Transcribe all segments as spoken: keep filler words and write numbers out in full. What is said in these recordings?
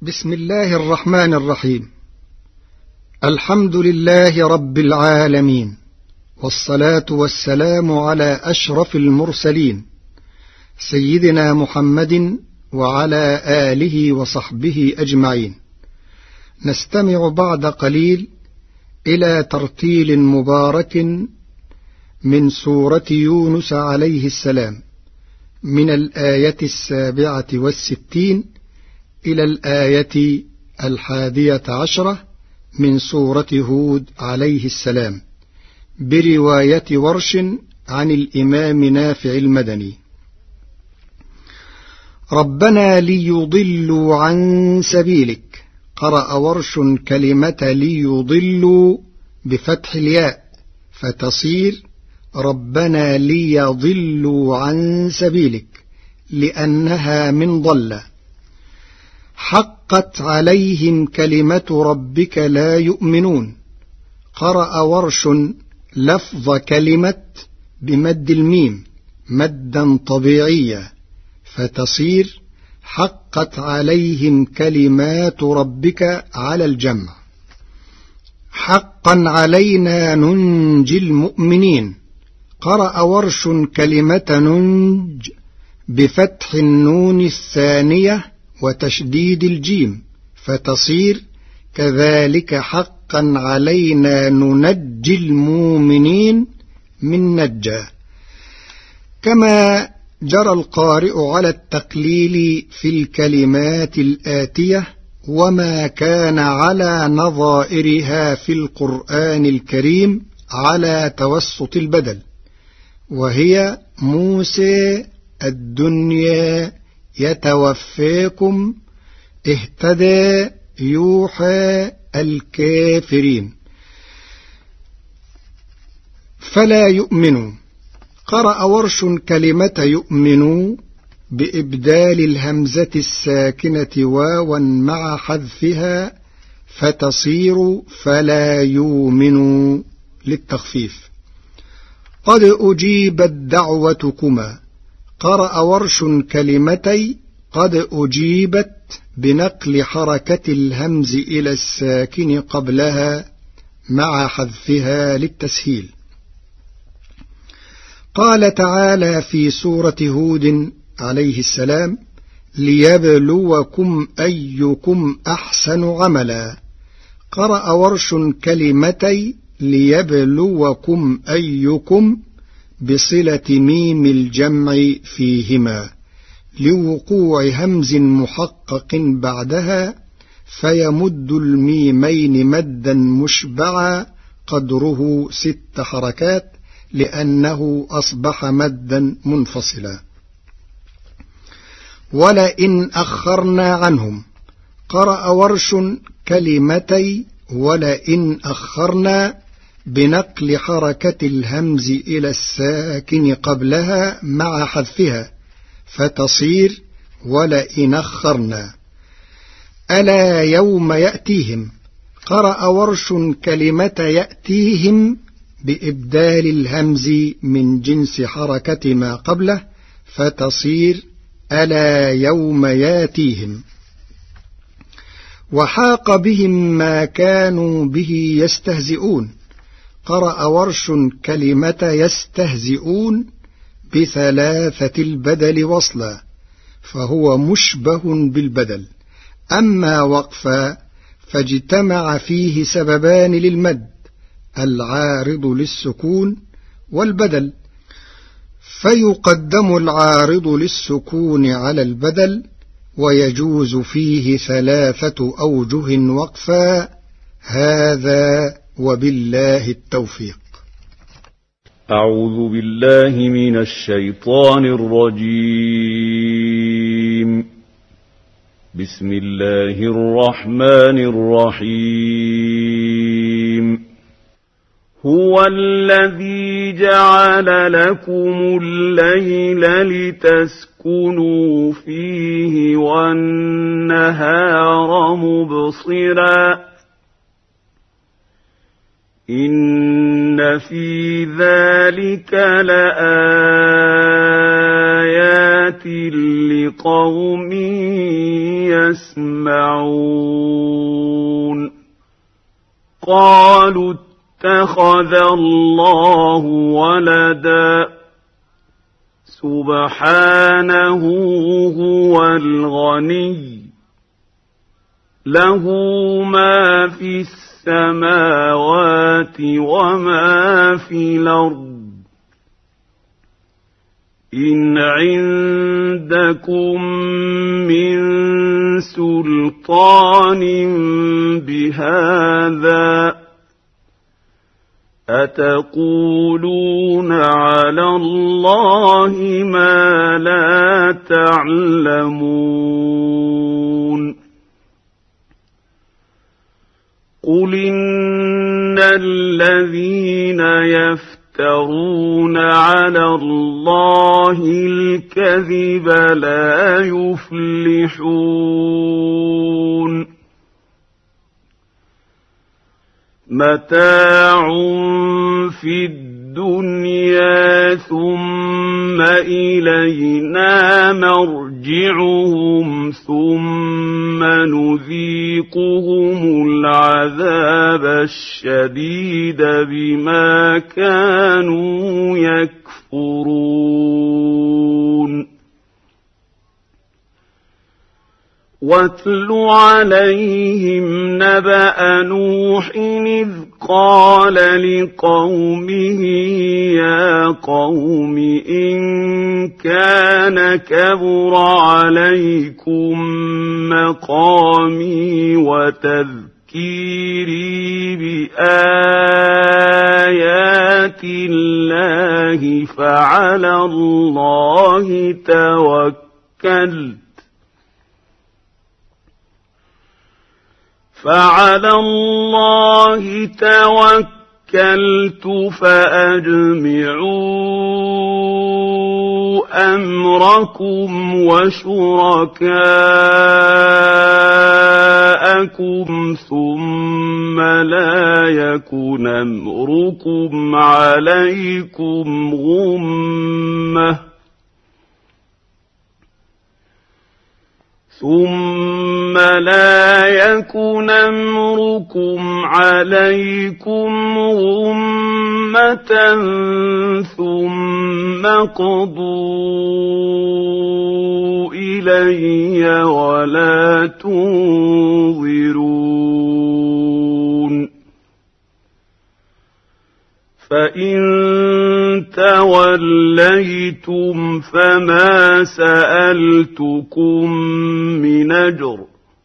بسم الله الرحمن الرحيم. الحمد لله رب العالمين، والصلاة والسلام على أشرف المرسلين سيدنا محمد وعلى آله وصحبه أجمعين. نستمع بعد قليل إلى ترتيل مبارك من سورة يونس عليه السلام من الآية السابعة والستين إلى الآية الحادية عشرة من سورة هود عليه السلام برواية ورش عن الإمام نافع المدني. ربنا ليضلوا عن سبيلك، قرأ ورش كلمة ليضلوا بفتح الياء فتصير ربنا ليضلوا عن سبيلك لأنها من ضل. حقت عليهم كلمة ربك لا يؤمنون، قرأ ورش لفظ كلمة بمد الميم مدا طبيعيا فتصير حقت عليهم كلمات ربك على الجمع. حقا علينا ننجي المؤمنين، قرأ ورش كلمة ننج بفتح النون الثانية وتشديد الجيم فتصير كذلك حقا علينا ننجي المؤمنين من نجى. كما جرى القارئ على التقليل في الكلمات الآتية وما كان على نظائرها في القرآن الكريم على توسط البدل، وهي موسى الدنيا يتوفاكم اهتدى يوحى الكافرين. فلا يؤمنوا، قرأ ورش كلمة يؤمنوا بإبدال الهمزة الساكنة واوا مع حذفها فتصير فلا يؤمنوا للتخفيف. قد أجيبت دعوتكما، قرأ ورش كلمتي قد أجيبت بنقل حركة الهمز إلى الساكن قبلها مع حذفها للتسهيل. قال تعالى في سورة هود عليه السلام ليبلوكم أيكم أحسن عملا، قرأ ورش كلمتي ليبلوكم أيكم بصلة ميم الجمع فيهما لوقوع همز محقق بعدها فيمد الميمين مدا مشبعا قدره ست حركات لأنه أصبح مدا منفصلا. ولئن أخرنا عنهم، قرأ ورش كلمتي ولئن أخرنا بنقل حركة الهمز إلى الساكن قبلها مع حذفها فتصير ولئن أخرنا. ألا يوم يأتيهم، قرأ ورش كلمة يأتيهم بإبدال الهمز من جنس حركة ما قبله فتصير ألا يوم ياتيهم. وحاق بهم ما كانوا به يستهزئون، قرأ ورش كلمة يستهزئون بثلاثة البدل وصلا فهو مشبه بالبدل. أما وقفا فاجتمع فيه سببان للمد العارض للسكون والبدل، فيقدم العارض للسكون على البدل ويجوز فيه ثلاثة أوجه وقفا. هذا وبالله التوفيق. أعوذ بالله من الشيطان الرجيم. بسم الله الرحمن الرحيم. هو الذي جعل لكم الليل لتسكنوا فيه والنهار مبصرا إن في ذلك لآيات لقوم يسمعون قالوا اتخذ الله ولدا سبحانه هو الغني له ما في السماوات وما في الأرض إن عندكم من سلطان بهذا أتقولون على الله ما لا تعلمون قل إن الذين يفترون على الله الكذب لا يفلحون متاع في الدنيا ثم إلينا مرجعهم ثم نذيقهم العذاب الشديد بما كانوا يكفرون واتل عليهم نبأ نوح إذ قال لقومه يا قوم إن كان كبر عليكم مقامي وتذكيري بآيات الله فعلى الله توكلت فعلى الله توكلت فأجمعوا أمركم وشركاءكم ثم لا يكن أمركم عليكم غمة ثم لا يكن أمركم عليكم غمة ثم اقضوا إلي ولا تنظرون فإن توليتم فما سألتكم من أجر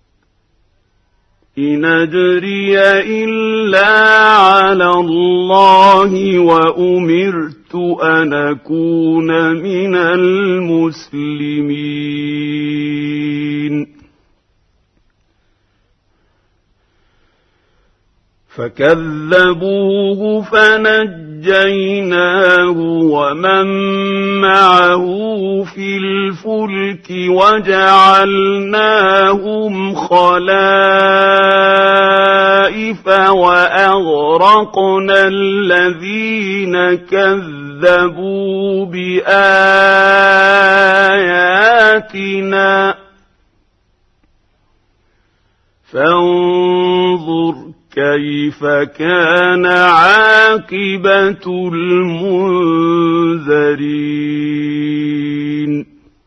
إن أجري إلا على الله وأمرت أن أكون من المسلمين فكذبوه فنجيناه ومن معه في الفلك وجعلناهم خلائف وأغرقنا الذين كذبوا بآياتنا فانظر كيف كان عاقبة المنذرين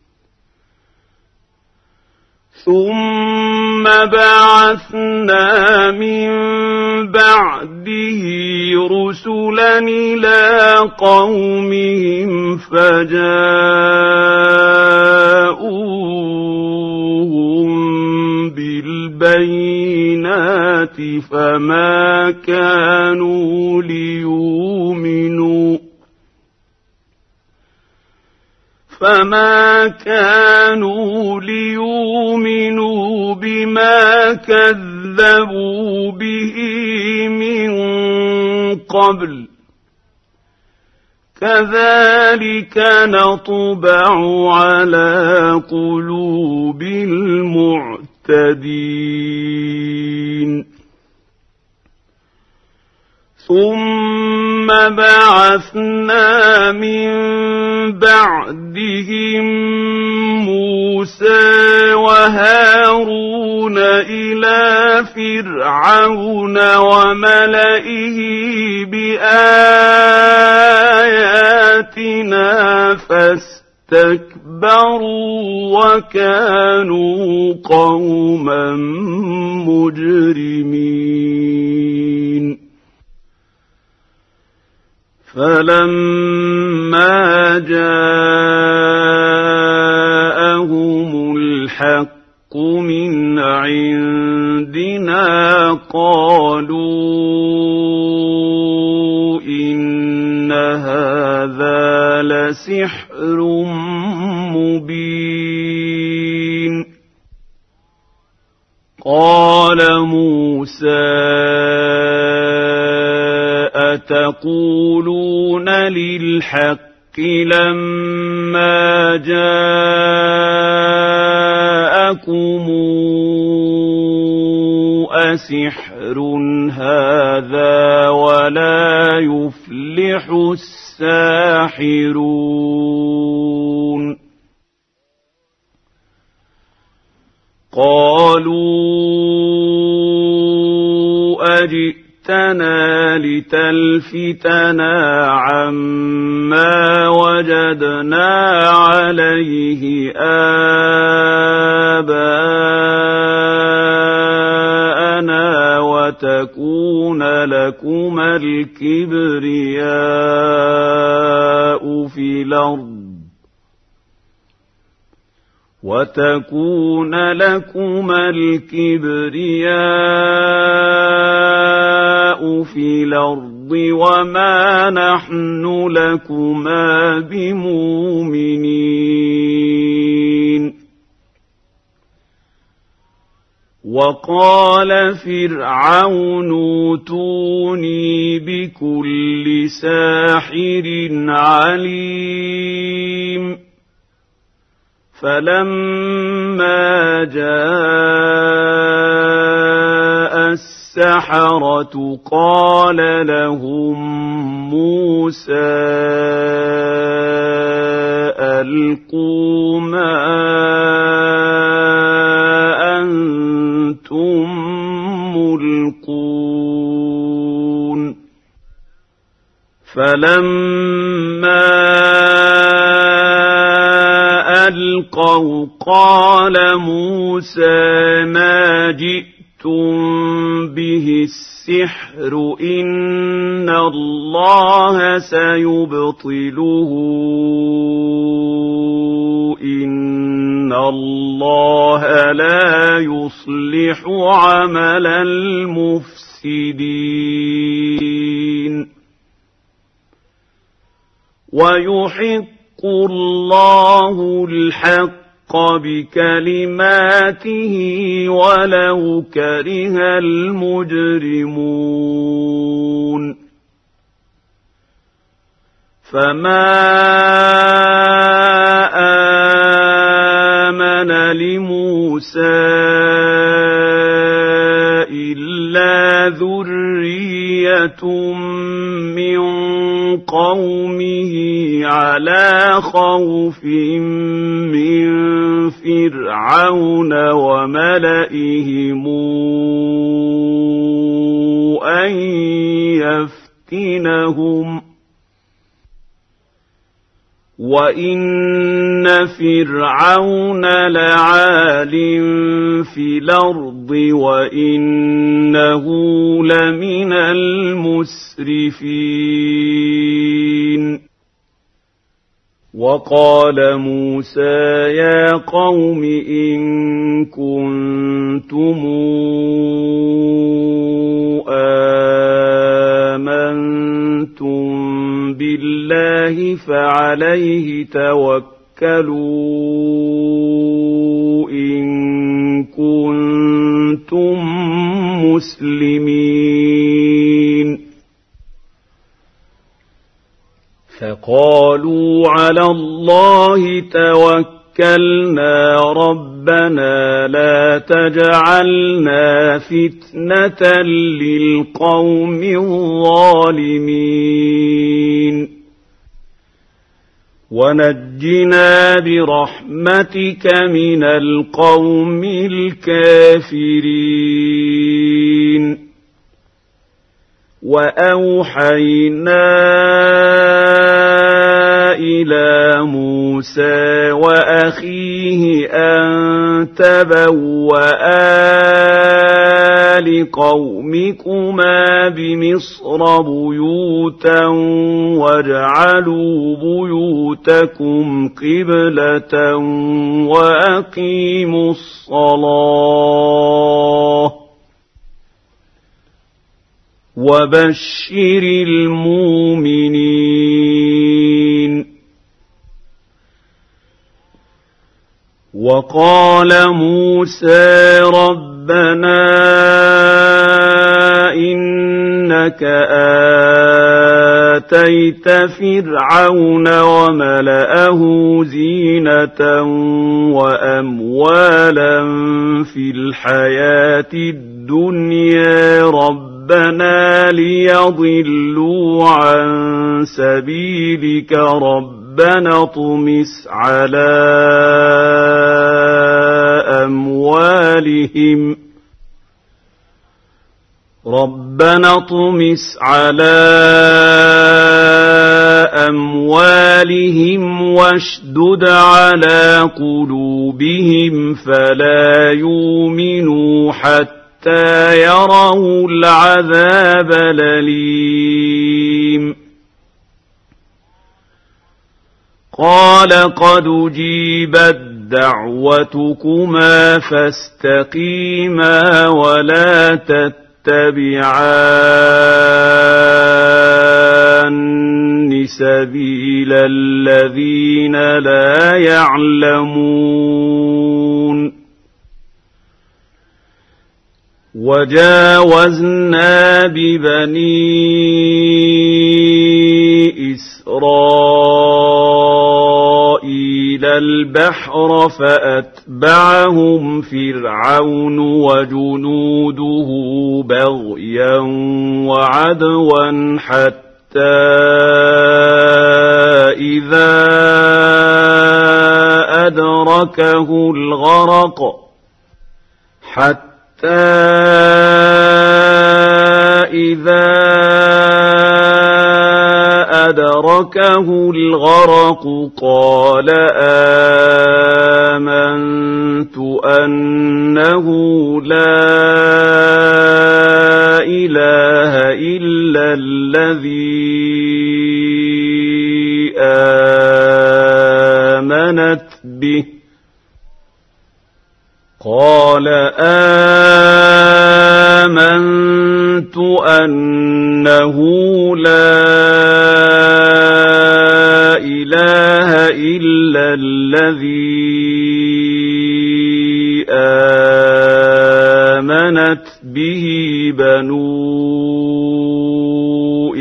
ثم بعثنا من بعده رسلا إلى قومهم فجاءوهم بالبينات فما كانوا ليؤمنوا فما كانوا ليؤمنوا بما كذبوا به من قبل كذلك نطبع على قلوب المعتدين ثم بعثنا من بعدهم موسى وهارون إلى فرعون وملئه بآياتنا فاستكبروا وكانوا قوما مجرمين فلما جاءهم الحق من عندنا قالوا إن هذا لسحر مبين قال موسى أتقولون للحق لما جاءكم أسحر هذا ولا يفلح الساحرون قالوا أجئتنا لتلفتنا عما وجدنا عليه آباءنا وتكون لكما الكبرياء في الأرض وتكون لكما الكبرياء في الأرض وما نحن لكما بمؤمنين وقال فرعون ائتوني بكل ساحر عليم فلما جاء السحرة قال لهم موسى ألقوا ما أنتم ملقون فلما ألقوا قال موسى ما جئتم به السحر إن الله سيبطله إن الله لا يصلح عمل المفسدين ويحق الله الحق بكلماته ولو كره المجرمون فما آمن لموسى إلا ذرية من قومه على خوف من فرعون وملئهم أن يفتنهم وإن فرعون لعال في الأرض وإنه لمن المسرفين وقال موسى يا قوم إن كنتم آمنتم بالله فعليه توكلوا إن كنتم مسلمين فقالوا على الله توكلنا ربنا لا تجعلنا فتنة للقوم الظالمين ونجنا برحمتك من القوم الكافرين وأوحينا إلى موسى وأخيه أن تبوأ لقومكما بمصر بيوتا واجعلوا بيوتكم قبلة وأقيموا الصلاة وبشر المؤمنين وقال موسى ربنا إنك آتيت فرعون وملأه زينة وأموالا في الحياة الدنيا ربنا ربنا ليضلوا عن سبيلك ربنا اطمس على أموالهم ربنا اطمس على أموالهم واشدد على قلوبهم فلا يؤمنوا حتى حتى يروا العذاب الأليم قال قد أجيبت دعوتكما فاستقيما ولا تتبعان سبيل الذين لا يعلمون وجاوزنا ببني إسرائيل البحر فأتبعهم فرعون وجنوده بغيا وعدوا حتى إذا أدركه الغرق حتى إذا أدركه الغرق قال آمنت أنه لا إله إلا الذي آمنت به قال آمنت أنه لا إله إلا الذي آمنت به بنو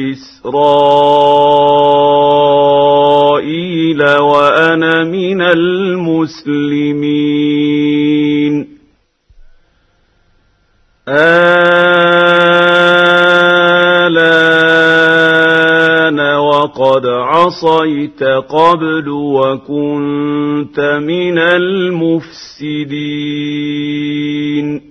إسرائيل وأنا من المسلمين آلان وقد عصيت قبل وكنت من المفسدين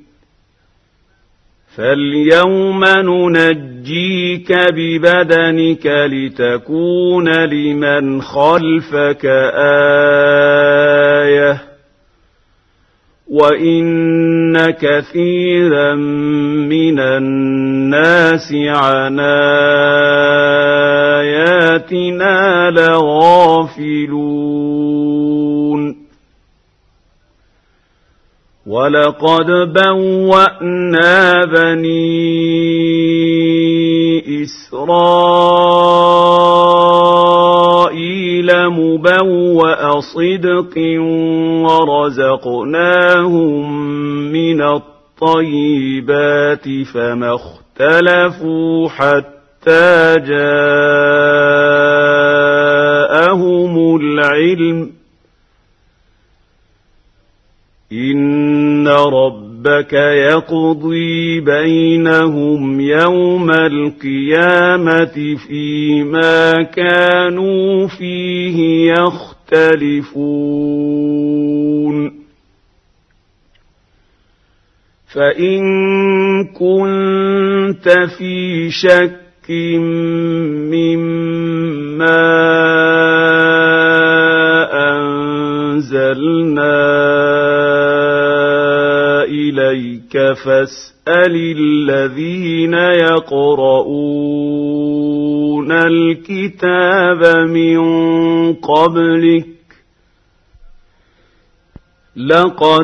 فاليوم ننجيك ببدنك لتكون لمن خلفك آية وإن كثيرا من الناس عن آياتنا لغافلون ولقد بوأنا بني إسرائيل مبوأ صدق ورزقناهم من الطيبات فما اختلفوا حتى جاءهم العلم إن رب ربك يقضي بينهم يوم القيامة فيما كانوا فيه يختلفون فإن كنت في شك مما أنزلنا إليك فاسأل الذين يقرؤون الكتاب من قبلك لقد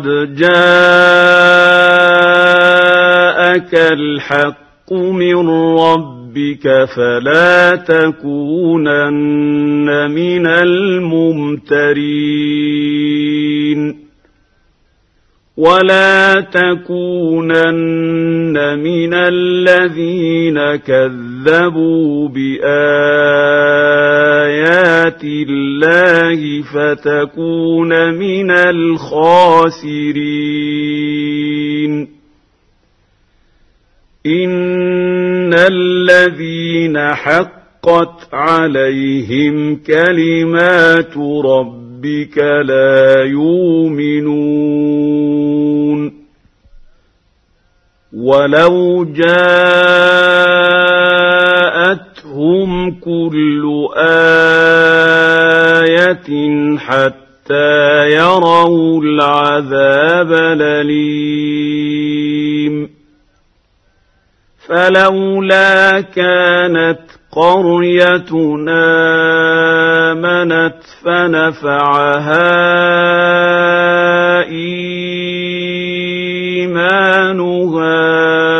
جاءك الحق من ربك فلا تكونن من الممترين ولا تكونن من الذين كذبوا بآيات الله فتكون من الخاسرين إن الذين حقت عليهم كلمات ربك لا يؤمنون ولو جاءتهم كل آية حتى يروا العذاب الأليم فلولا كانت قريتنا آمنت فنفعها إيمانها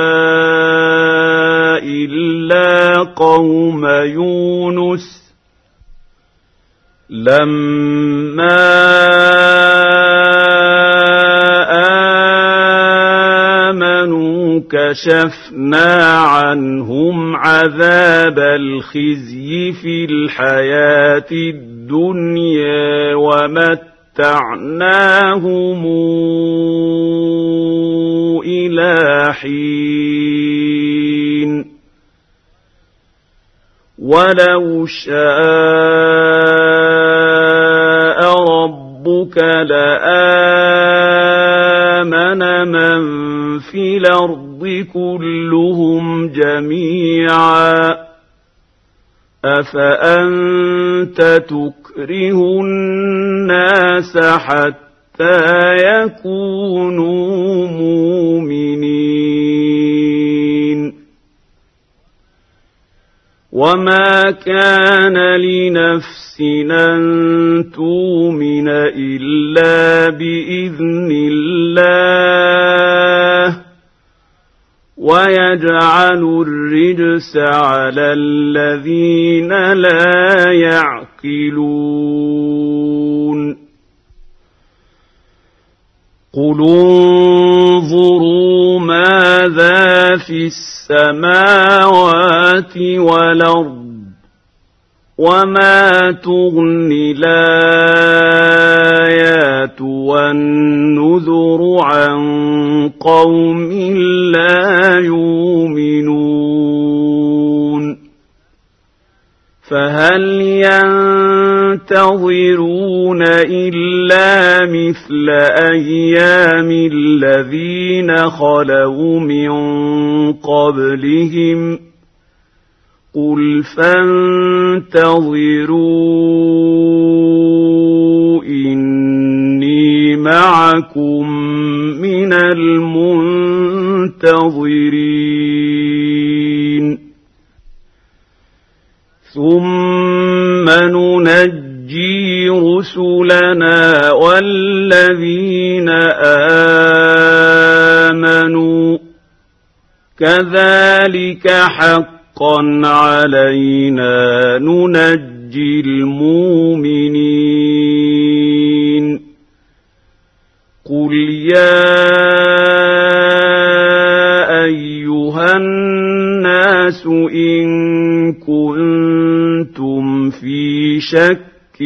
إلا قوم يونس لما آمنوا كشفنا عنهم عذاب الخزي في الحياة الدنيا ومتعناهم إلى حين ولو شاء ربك لآمن من في الأرض كلهم جميعا أفأنت تكره الناس حتى يكونوا مؤمنين وما كان لنفس أن تؤمن إلا بإذن الله ويجعل الرجس على الذين لا يعقلون قل انظروا ماذا في السماوات والأرض وما تغني الآيات والنذر عن قوم لا يؤمنون فهل ينتظرون إلا مثل أيام الذين خلوا من قبلهم قل فانتظروا إني معكم من المنتظرين ثم ننجي رسلنا والذين آمنوا كذلك حقا علينا ننجي المؤمنين قل يا أيها الناس إن كنتم في شك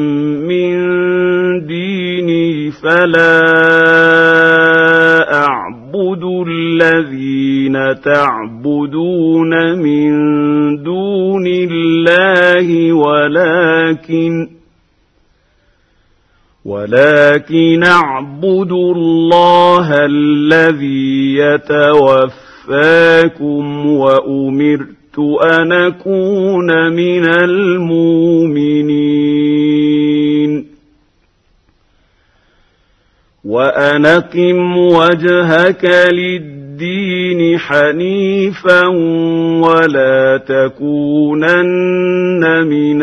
من ديني فلا أعبد تعبدوا الذين تعبدون من دون الله ولكن ولكن اعبدوا الله الذي يتوفاكم وأمرت أن أكون من المؤمنين وأن أقم وجهك للدين حنيفا ولا تكونن من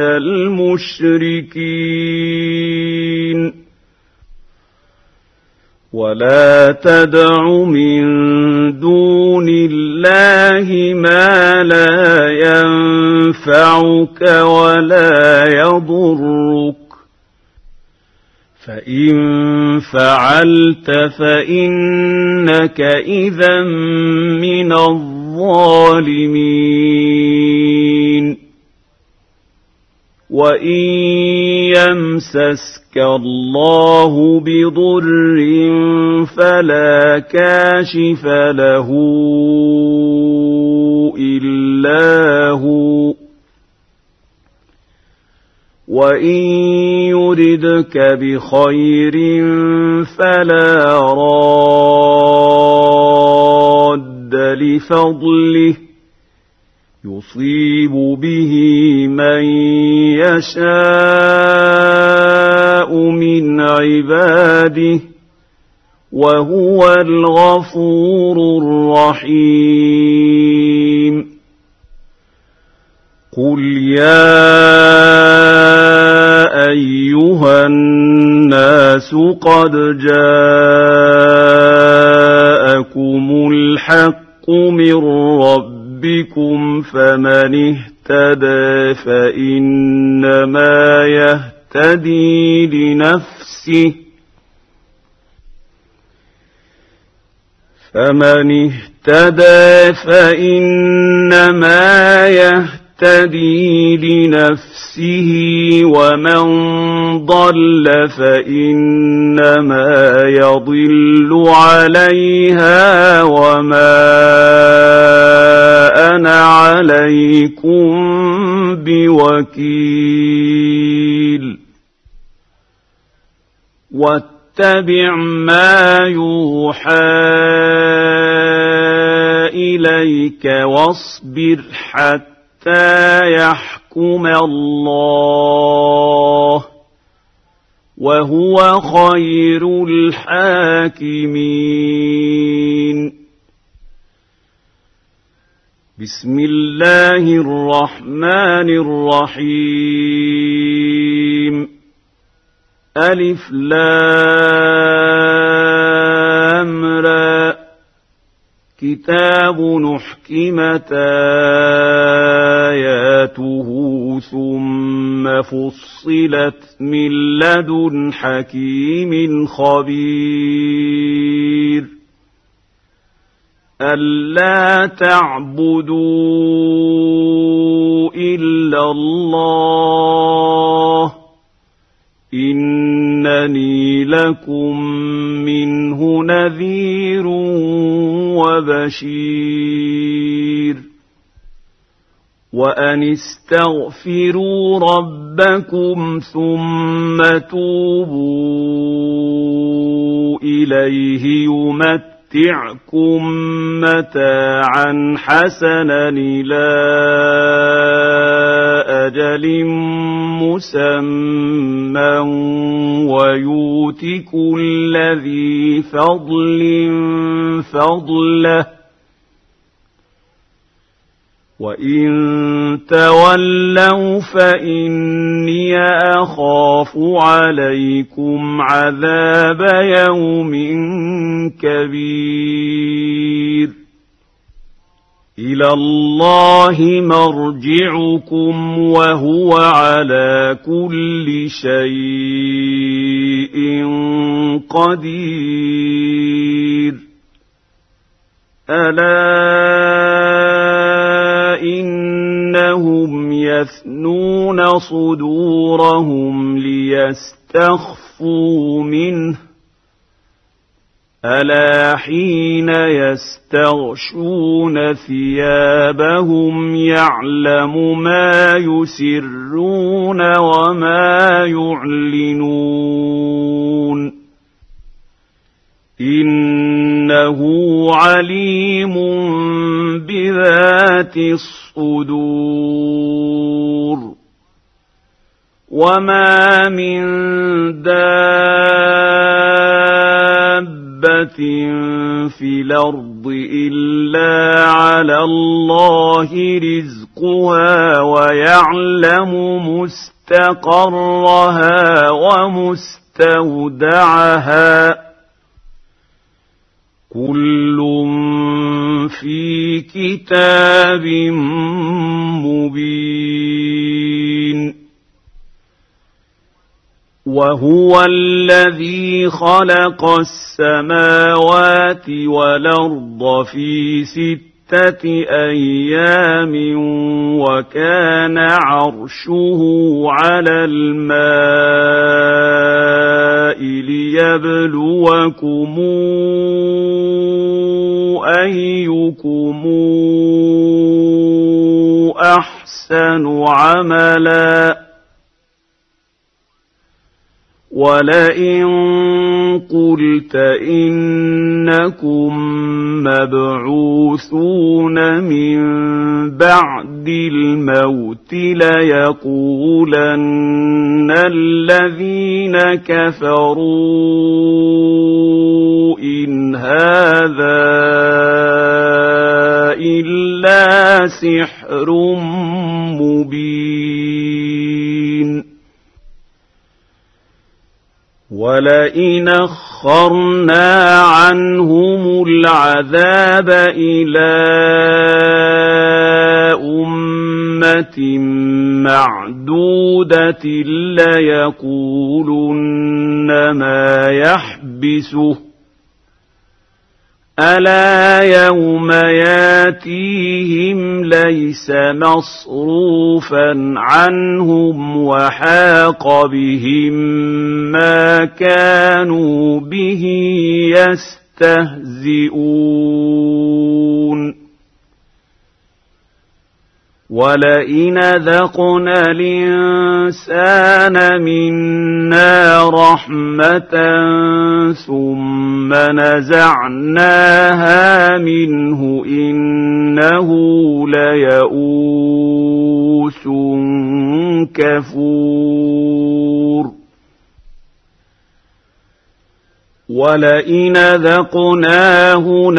المشركين ولا تدع من دون الله ما لا ينفعك ولا يضرك فإن فعلت فإنك إذا من الظالمين وإن يمسسك الله بضر فلا كاشف له إلا هو وإن يردك بخير فلا راد لفضله يصيب به من يشاء من عباده وهو الغفور الرحيم قل يا أيها الناس قد جاءكم الحق من ربكم فمن اهتدى فإنما يهتدي لنفسه فمن اهتدى فإنما يهتدي لنفسه ومن ضل فإنما يضل عليها وما أنا عليكم بوكيل واتبع ما يوحى إليك واصبر حتى يحكم الله وهو خير الحاكمين بسم الله الرحمن الرحيم ألف لام را كتاب أحكمت آياته ثم فصلت من لدن حكيم خبير ألا تعبدوا إلا الله إنني لكم منه نذير وبشير وأن استغفروا ربكم ثم توبوا إليه يمتعكم متاعا حسنا إلى أجل مسمى ويؤت كل ذي فضل فضله وإن تولوا فإني أخاف عليكم عذاب يوم كبير إلى الله مرجعكم وهو على كل شيء قدير ألا إنهم يثنون صدورهم ليستخفوا منه ألا حين يستغشون ثيابهم يعلم ما يسرون وما يعلنون إنه عليم بذات الصدور وما من دابة في الأرض إلا على الله رزقها ويعلم مستقرها ومستودعها كل في كتاب مبين وهو الذي خلق السماوات والأرض في ستة أيام وكان عرشه على الماء ليبلوكم أيكم أحسن عملا ولئن قلت إنكم مبعوثون من بعد الموت ليقولن الذين كفروا إن هذا إلا سحر مبين ولئن أخرنا عنهم العذاب إلى أمة معدودة ليقولن ما يحبسه ألا يوم ياتيهم ليس مصروفا عنهم وحاق بهم ما كانوا به يستهزئون ولئن ذقنا الإنسان منا رحمة ثم نزعناها منه إنه ليئوس كفور ولئن ذقناه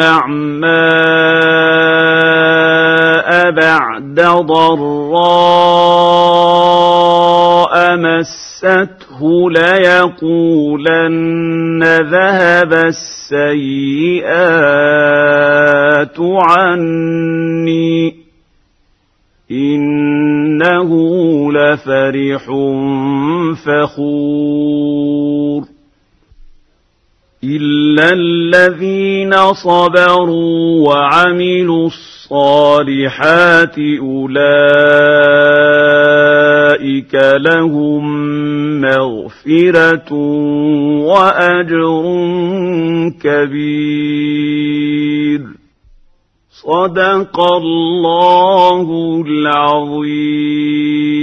نعماء بعد ضراء مسته ليقولن ذهب السيئات عني إنه لفرح فخور إلا الذين صبروا وعملوا الصالحات أولئك لهم مغفرة وأجر كبير صدق الله العظيم.